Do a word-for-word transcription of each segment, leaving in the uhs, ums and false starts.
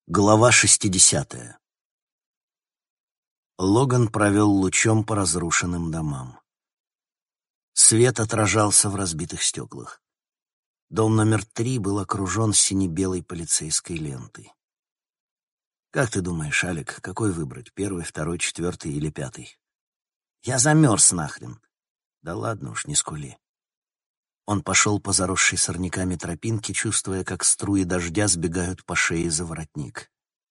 Глава шестидесятая. Логан провел лучом по разрушенным домам. Свет отражался в разбитых стеклах. Дом номер три был окружен сине-белой полицейской лентой. «Как ты думаешь, Алек, какой выбрать, первый, второй, четвертый или пятый?» «Я замерз нахрен!» «Да ладно уж, не скули». Он пошел по заросшей сорняками тропинке, чувствуя, как струи дождя сбегают по шее за воротник.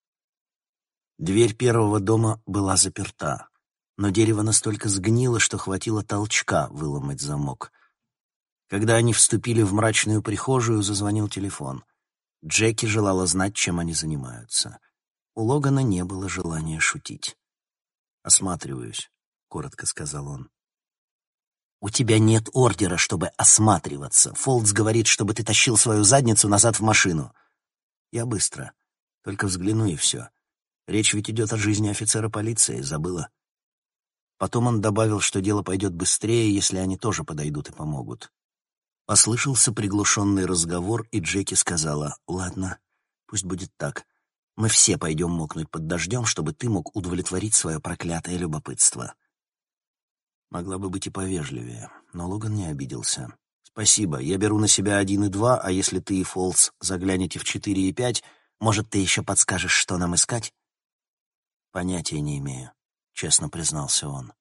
Дверь первого дома была заперта, но дерево настолько сгнило, что хватило толчка выломать замок. Когда они вступили в мрачную прихожую, зазвонил телефон. Джеки желала знать, чем они занимаются. У Логана не было желания шутить. «Осматриваюсь», — коротко сказал он. «У тебя нет ордера, чтобы осматриваться. Фолтс говорит, чтобы ты тащил свою задницу назад в машину». «Я быстро. Только взгляну и все. Речь ведь идет о жизни офицера полиции, забыла?» Потом он добавил, что дело пойдет быстрее, если они тоже подойдут и помогут. Послышался приглушенный разговор, и Джеки сказала: «Ладно, пусть будет так. Мы все пойдем мокнуть под дождем, чтобы ты мог удовлетворить свое проклятое любопытство». Могла бы быть и повежливее, но Логан не обиделся. «Спасибо, я беру на себя один и два, а если ты и Фолтс заглянете в четыре и пять, может, ты еще подскажешь, что нам искать?» «Понятия не имею», — честно признался он.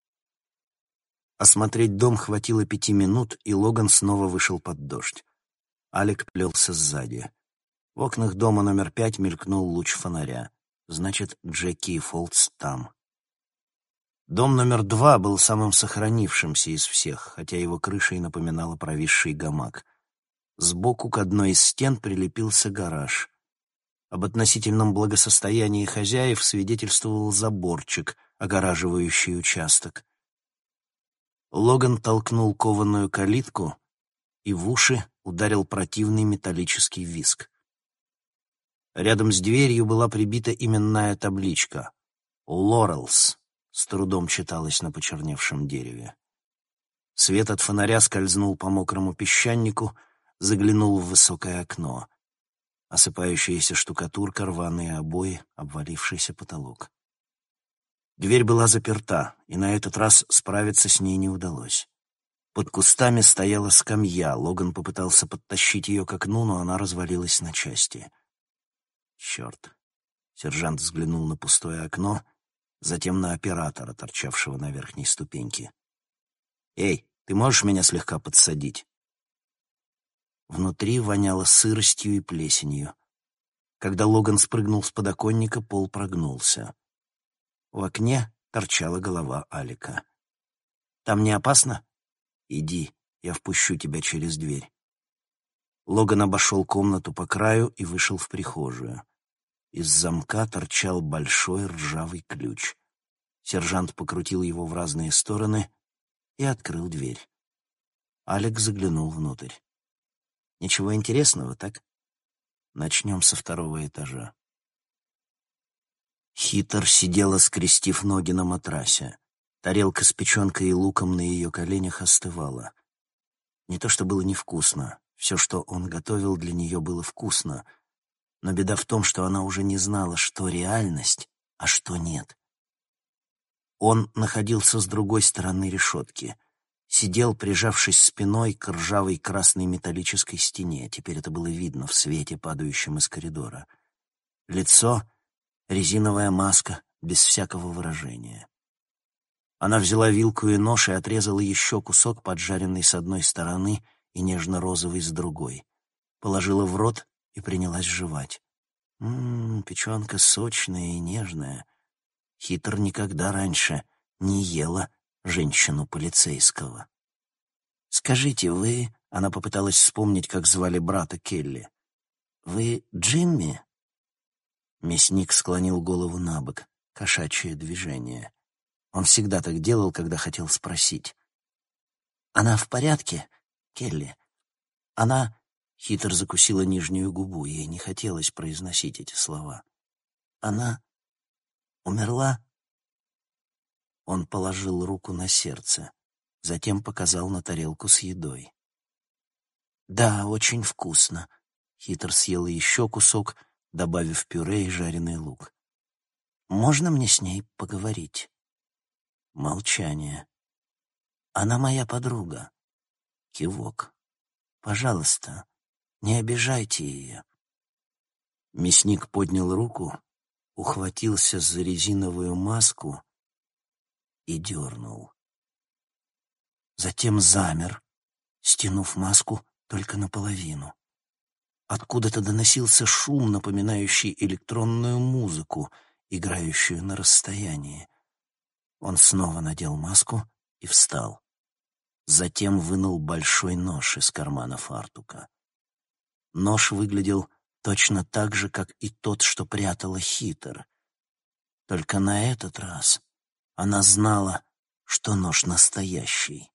Осмотреть дом хватило пяти минут, и Логан снова вышел под дождь. Алек плелся сзади. В окнах дома номер пять мелькнул луч фонаря. Значит, Джеки и Фолтс там. Дом номер два был самым сохранившимся из всех, хотя его крыша и напоминала провисший гамак. Сбоку к одной из стен прилепился гараж. Об относительном благосостоянии хозяев свидетельствовал заборчик, огораживающий участок. Логан толкнул кованую калитку, и в уши ударил противный металлический визг. Рядом с дверью была прибита именная табличка «Лорелс», с трудом читалось на почерневшем дереве. Свет от фонаря скользнул по мокрому песчанику, заглянул в высокое окно. Осыпающаяся штукатурка, рваные обои, обвалившийся потолок. Дверь была заперта, и на этот раз справиться с ней не удалось. Под кустами стояла скамья. Логан попытался подтащить ее к окну, но она развалилась на части. Черт. Сержант взглянул на пустое окно, затем на оператора, торчавшего на верхней ступеньке. «Эй, ты можешь меня слегка подсадить?» Внутри воняло сыростью и плесенью. Когда Логан спрыгнул с подоконника, пол прогнулся. В окне торчала голова Алека. «Там не опасно?» «Иди, я впущу тебя через дверь». Логан обошел комнату по краю и вышел в прихожую. Из замка торчал большой ржавый ключ. Сержант покрутил его в разные стороны и открыл дверь. Алек заглянул внутрь. «Ничего интересного, так? Начнем со второго этажа». Хитр сидела, скрестив ноги на матрасе. Тарелка с печенкой и луком на ее коленях остывала. Не то что было невкусно. Все, что он готовил, для нее было вкусно. Но беда в том, что она уже не знала, что реальность, а что нет. Он находился с другой стороны решетки. Сидел, прижавшись спиной к ржавой красной металлической стене. Теперь это было видно в свете, падающем из коридора. Лицо — резиновая маска, без всякого выражения. Она взяла вилку и нож и отрезала еще кусок, поджаренный с одной стороны и нежно-розовый с другой. Положила в рот и принялась жевать. Ммм, печенка сочная и нежная. Хитр никогда раньше не ела женщину полицейского. «Скажите, вы...» — она попыталась вспомнить, как звали брата Келли. «Вы Джимми?» Мясник склонил голову набок. Кошачье движение. Он всегда так делал, когда хотел спросить. «Она в порядке, Келли? Она...» Хитр закусила нижнюю губу, ей не хотелось произносить эти слова. «Она умерла?» Он положил руку на сердце, затем показал на тарелку с едой. «Да, очень вкусно». Хитр съела еще кусок, добавив пюре и жареный лук. «Можно мне с ней поговорить?» Молчание. «Она моя подруга». Кивок. «Пожалуйста, не обижайте ее». Мясник поднял руку, ухватился за резиновую маску и дернул. Затем замер, стянув маску только наполовину. Откуда-то доносился шум, напоминающий электронную музыку, играющую на расстоянии. Он снова надел маску и встал. Затем вынул большой нож из кармана фартука. Нож выглядел точно так же, как и тот, что прятала Хитер. Только на этот раз она знала, что нож настоящий.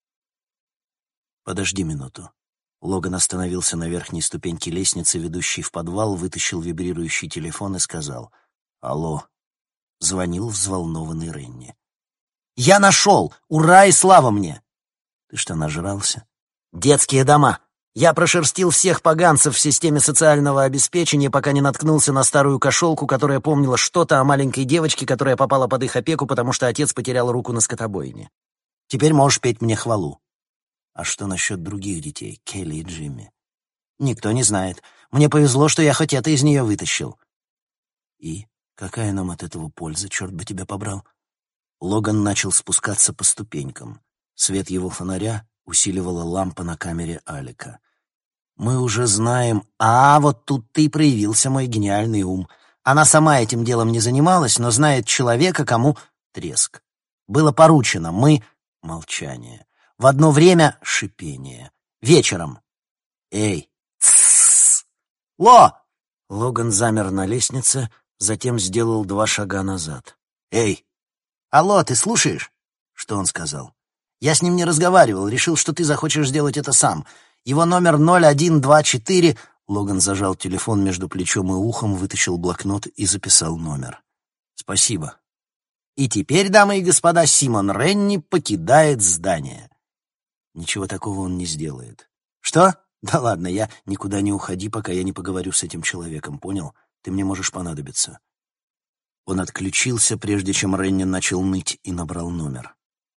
«Подожди минуту». Логан остановился на верхней ступеньке лестницы, ведущей в подвал, вытащил вибрирующий телефон и сказал: «Алло». Звонил взволнованный Ренни. «Я нашел! Ура и слава мне!» «Ты что, нажрался?» «Детские дома! Я прошерстил всех поганцев в системе социального обеспечения, пока не наткнулся на старую кошелку, которая помнила что-то о маленькой девочке, которая попала под их опеку, потому что отец потерял руку на скотобойне. Теперь можешь петь мне хвалу». «А что насчет других детей, Келли и Джимми?» «Никто не знает. Мне повезло, что я хоть это из нее вытащил». «И какая нам от этого польза, черт бы тебя побрал?» Логан начал спускаться по ступенькам. Свет его фонаря усиливала лампа на камере Алика. «Мы уже знаем... А, вот тут ты и проявился, мой гениальный ум. Она сама этим делом не занималась, но знает человека, кому...» Треск. «Было поручено. Мы...» Молчание. «В одно время...» Шипение. «Вечером...» «Эй! Тссс! Ло!» Логан замер на лестнице, затем сделал два шага назад. «Эй! Алло, ты слушаешь?» Что он сказал? «Я с ним не разговаривал, решил, что ты захочешь сделать это сам. Его номер ноль один два четыре...» Логан зажал телефон между плечом и ухом, вытащил блокнот и записал номер. «Спасибо. И теперь, дамы и господа, Симон Ренни покидает здание». Ничего такого он не сделает. «Что? Да ладно, я никуда не уходи, пока я не поговорю с этим человеком, понял? Ты мне можешь понадобиться». Он отключился, прежде чем Ренни начал ныть, и набрал номер.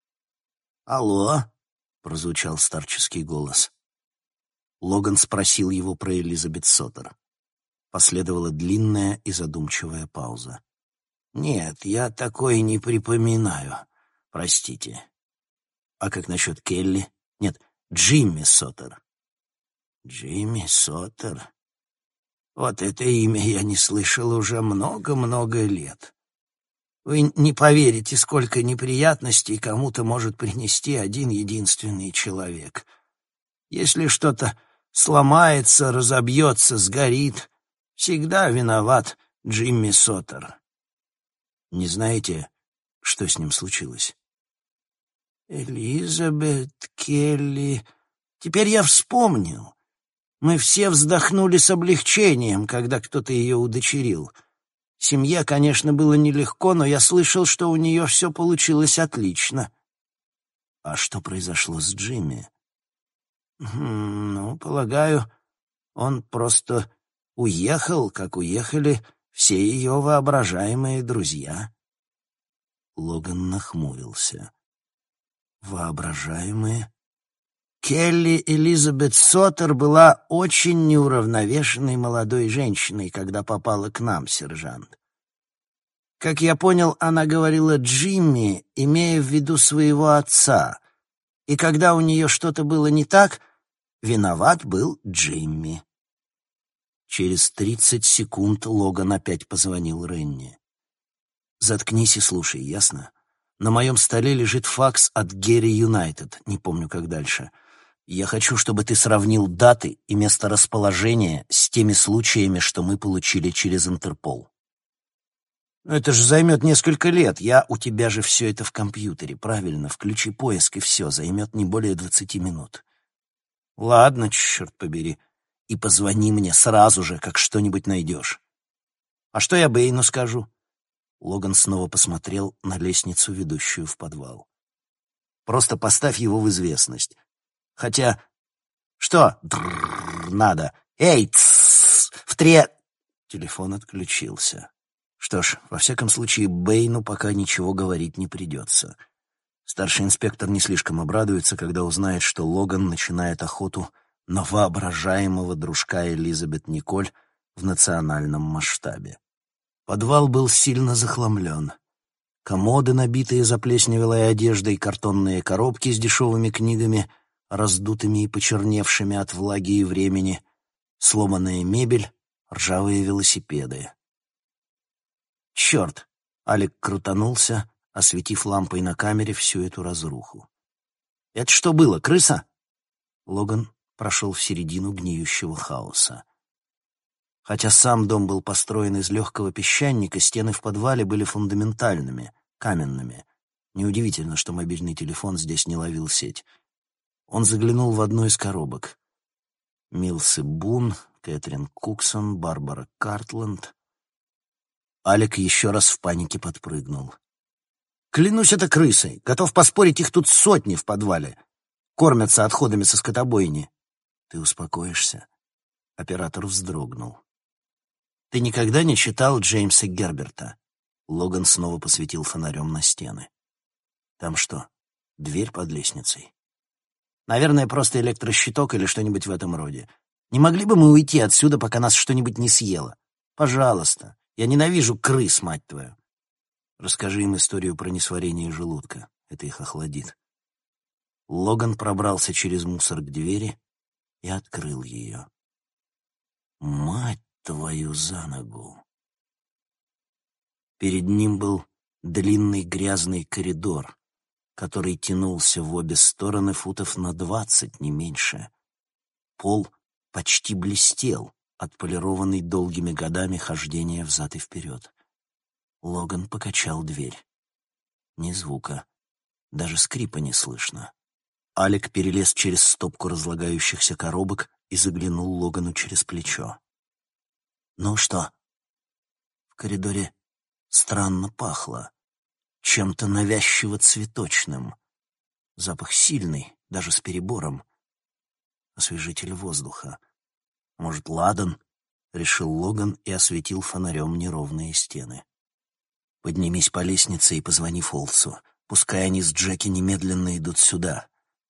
«Алло?» — прозвучал старческий голос. Логан спросил его про Элизабет Соттер. Последовала длинная и задумчивая пауза. «Нет, я такое не припоминаю. Простите. А как насчет Келли? Нет, Джимми Соттер». «Джимми Соттер? Вот это имя я не слышал уже много-много лет. Вы не поверите, сколько неприятностей кому-то может принести один единственный человек. Если что-то сломается, разобьется, сгорит, всегда виноват Джимми Соттер». «Не знаете, что с ним случилось?» «Элизабет, Келли... Теперь я вспомнил. Мы все вздохнули с облегчением, когда кто-то ее удочерил. Семье, конечно, было нелегко, но я слышал, что у нее все получилось отлично». «А что произошло с Джимми?» «Хм, ну, полагаю, он просто уехал, как уехали все ее воображаемые друзья». Логан нахмурился. «Воображаемые?» Келли Элизабет Соттер была очень неуравновешенной молодой женщиной, когда попала к нам, сержант. Как я понял, она говорила Джимми, имея в виду своего отца, и когда у нее что-то было не так, виноват был Джимми. Через тридцать секунд Логан опять позвонил Ренни. «Заткнись и слушай, ясно? На моем столе лежит факс от Герри Юнайтед, не помню, как дальше. Я хочу, чтобы ты сравнил даты и месторасположение с теми случаями, что мы получили через Интерпол». «Это же займет несколько лет. Я... У тебя же все это в компьютере, правильно? Включи поиск, и все. Займет не более двадцати минут». «Ладно, черт побери. И позвони мне сразу же, как что-нибудь найдешь». «А что я Бэйну скажу?» Логан снова посмотрел на лестницу, ведущую в подвал. «Просто поставь его в известность. Хотя... Что? Дрррр, надо. Эй, тссс, в тре... Телефон отключился. Что ж, во всяком случае, Бэйну пока ничего говорить не придется. Старший инспектор не слишком обрадуется, когда узнает, что Логан начинает охоту на воображаемого дружка Элизабет Николь в национальном масштабе. Подвал был сильно захламлен. Комоды, набитые заплесневелой одеждой, картонные коробки с дешевыми книгами, раздутыми и почерневшими от влаги и времени, сломанная мебель, ржавые велосипеды. «Черт!» — Алек крутанулся, осветив лампой на камере всю эту разруху. «Это что было, крыса?» Логан прошел в середину гниющего хаоса. Хотя сам дом был построен из легкого песчаника, стены в подвале были фундаментальными, каменными. Неудивительно, что мобильный телефон здесь не ловил сеть. Он заглянул в одну из коробок. Милсы Бун, Кэтрин Куксон, Барбара Картланд. Алек еще раз в панике подпрыгнул. «Клянусь, это крысы. Готов поспорить, их тут сотни в подвале. Кормятся отходами со скотобойни». «Ты успокоишься?» Оператор вздрогнул. «Ты никогда не читал Джеймса Герберта?» Логан снова посветил фонарем на стены. «Там что, дверь под лестницей?» «Наверное, просто электрощиток или что-нибудь в этом роде. Не могли бы мы уйти отсюда, пока нас что-нибудь не съело? Пожалуйста. Я ненавижу крыс, мать твою». «Расскажи им историю про несварение желудка. Это их охладит». Логан пробрался через мусор к двери и открыл ее. «Мать твою за ногу!» Перед ним был длинный грязный коридор, который тянулся в обе стороны футов на двадцать, не меньше. Пол почти блестел, отполированный долгими годами хождения взад и вперед. Логан покачал дверь. Ни звука, даже скрипа не слышно. Алек перелез через стопку разлагающихся коробок и заглянул Логану через плечо. «Ну что?» В коридоре странно пахло. Чем-то навязчиво цветочным. Запах сильный, даже с перебором. Освежитель воздуха. Может, ладан? Решил Логан и осветил фонарем неровные стены. Поднимись по лестнице и позвони Фолсу. Пускай они с Джеки немедленно идут сюда.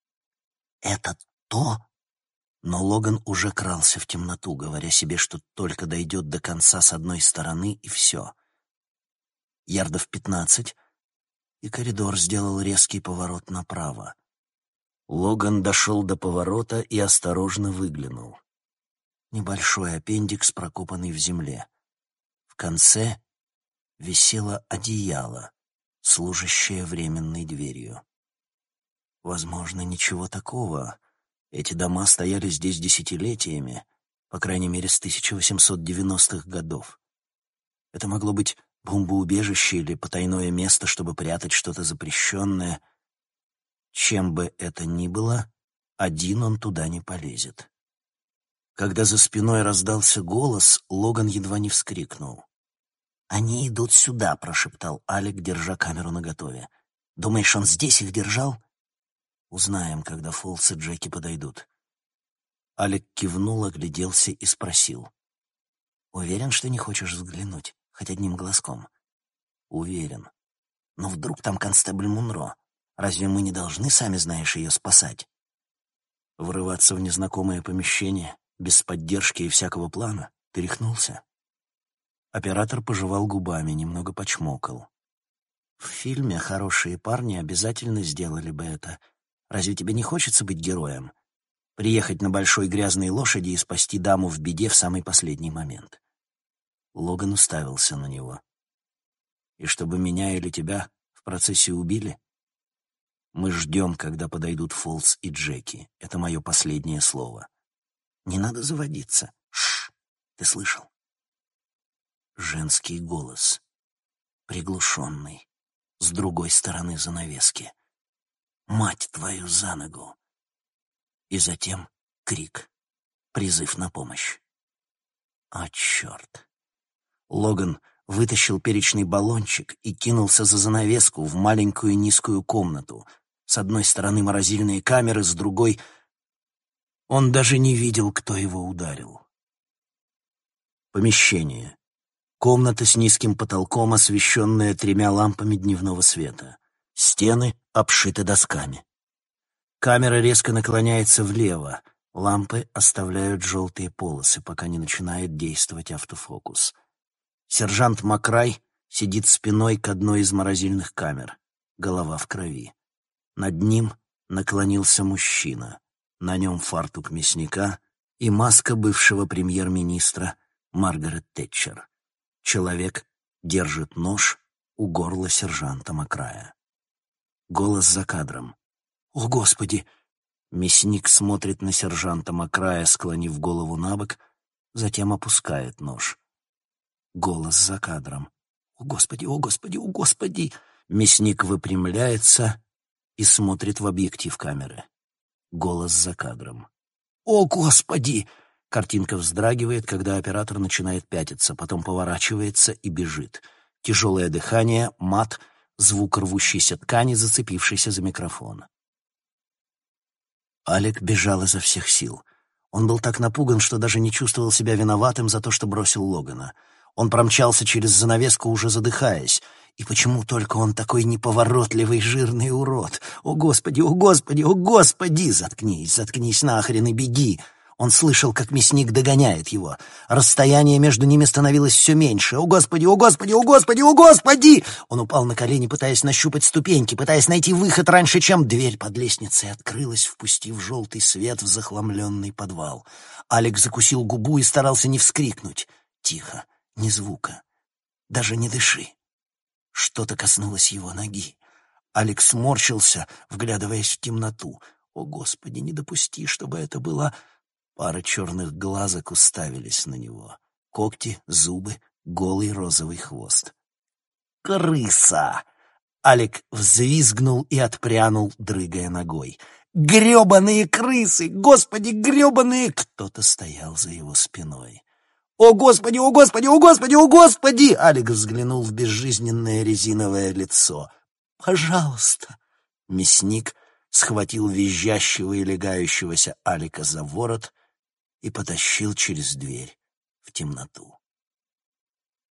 Это то? Но Логан уже крался в темноту, говоря себе, что только дойдет до конца с одной стороны, и все. Ярдов пятнадцать, и коридор сделал резкий поворот направо. Логан дошел до поворота и осторожно выглянул. Небольшой аппендикс, прокопанный в земле. В конце висело одеяло, служащее временной дверью. Возможно, ничего такого. Эти дома стояли здесь десятилетиями, по крайней мере, с тысяча восемьсот девяностых годов. Это могло быть бомбоубежище или потайное место, чтобы прятать что-то запрещенное. Чем бы это ни было, один он туда не полезет. Когда за спиной раздался голос, Логан едва не вскрикнул. «Они идут сюда», — прошептал Алек, держа камеру наготове. «Думаешь, он здесь их держал?» «Узнаем, когда Фолс и Джеки подойдут». Алек кивнул, огляделся и спросил. «Уверен, что не хочешь взглянуть, хоть одним глазком?» «Уверен. Но вдруг там констебль Мунро? Разве мы не должны, сами знаешь, ее спасать?» «Врываться в незнакомое помещение, без поддержки и всякого плана? Ты рехнулся?» Оператор пожевал губами, немного почмокал. «В фильме «Хорошие парни» обязательно сделали бы это. Разве тебе не хочется быть героем? Приехать на большой грязной лошади и спасти даму в беде в самый последний момент?» Логан уставился на него. «И чтобы меня или тебя в процессе убили? Мы ждем, когда подойдут Фолс и Джеки. Это мое последнее слово. Не надо заводиться. Шш, ты слышал?» Женский голос, приглушенный, с другой стороны занавески. «Мать твою за ногу!» И затем крик, призыв на помощь. «А, черт!» Логан вытащил перечный баллончик и кинулся за занавеску в маленькую низкую комнату. С одной стороны морозильные камеры, с другой... Он даже не видел, кто его ударил. Помещение. Комната с низким потолком, освещенная тремя лампами дневного света. Стены обшиты досками. Камера резко наклоняется влево. Лампы оставляют желтые полосы, пока не начинает действовать автофокус. Сержант Макрай сидит спиной к одной из морозильных камер. Голова в крови. Над ним наклонился мужчина. На нем фартук мясника и маска бывшего премьер-министра Маргарет Тэтчер. Человек держит нож у горла сержанта Макрая. Голос за кадром. «О, Господи!» Мясник смотрит на сержанта Макрая, склонив голову набок, затем опускает нож. Голос за кадром. «О, Господи! О, Господи! О, Господи!» Мясник выпрямляется и смотрит в объектив камеры. Голос за кадром. «О, Господи!» Картинка вздрагивает, когда оператор начинает пятиться, потом поворачивается и бежит. Тяжелое дыхание, мат, звук рвущейся ткани, зацепившейся за микрофон. Алек бежал изо всех сил. Он был так напуган, что даже не чувствовал себя виноватым за то, что бросил Логана. Он промчался через занавеску, уже задыхаясь. И почему только он такой неповоротливый, жирный урод? О, Господи, о, Господи, о, Господи! Заткнись, заткнись нахрен и беги! Он слышал, как мясник догоняет его. Расстояние между ними становилось все меньше. «О, Господи! О, Господи! О, Господи! О, Господи!» Он упал на колени, пытаясь нащупать ступеньки, пытаясь найти выход раньше, чем дверь под лестницей открылась, впустив желтый свет в захламленный подвал. Алекс закусил губу и старался не вскрикнуть. Тихо, ни звука. Даже не дыши. Что-то коснулось его ноги. Алекс сморщился, вглядываясь в темноту. «О, Господи, не допусти, чтобы это была...» Пара черных глазок уставились на него. Когти, зубы, голый розовый хвост. «Крыса!» Алек взвизгнул и отпрянул, дрыгая ногой. «Гребаные крысы! Господи, гребаные!» Кто-то стоял за его спиной. «О, Господи! О, Господи! О, Господи! О, Господи!» Алек взглянул в безжизненное резиновое лицо. «Пожалуйста!» Мясник схватил визжащего и легающегося Алека за ворот и потащил через дверь в темноту.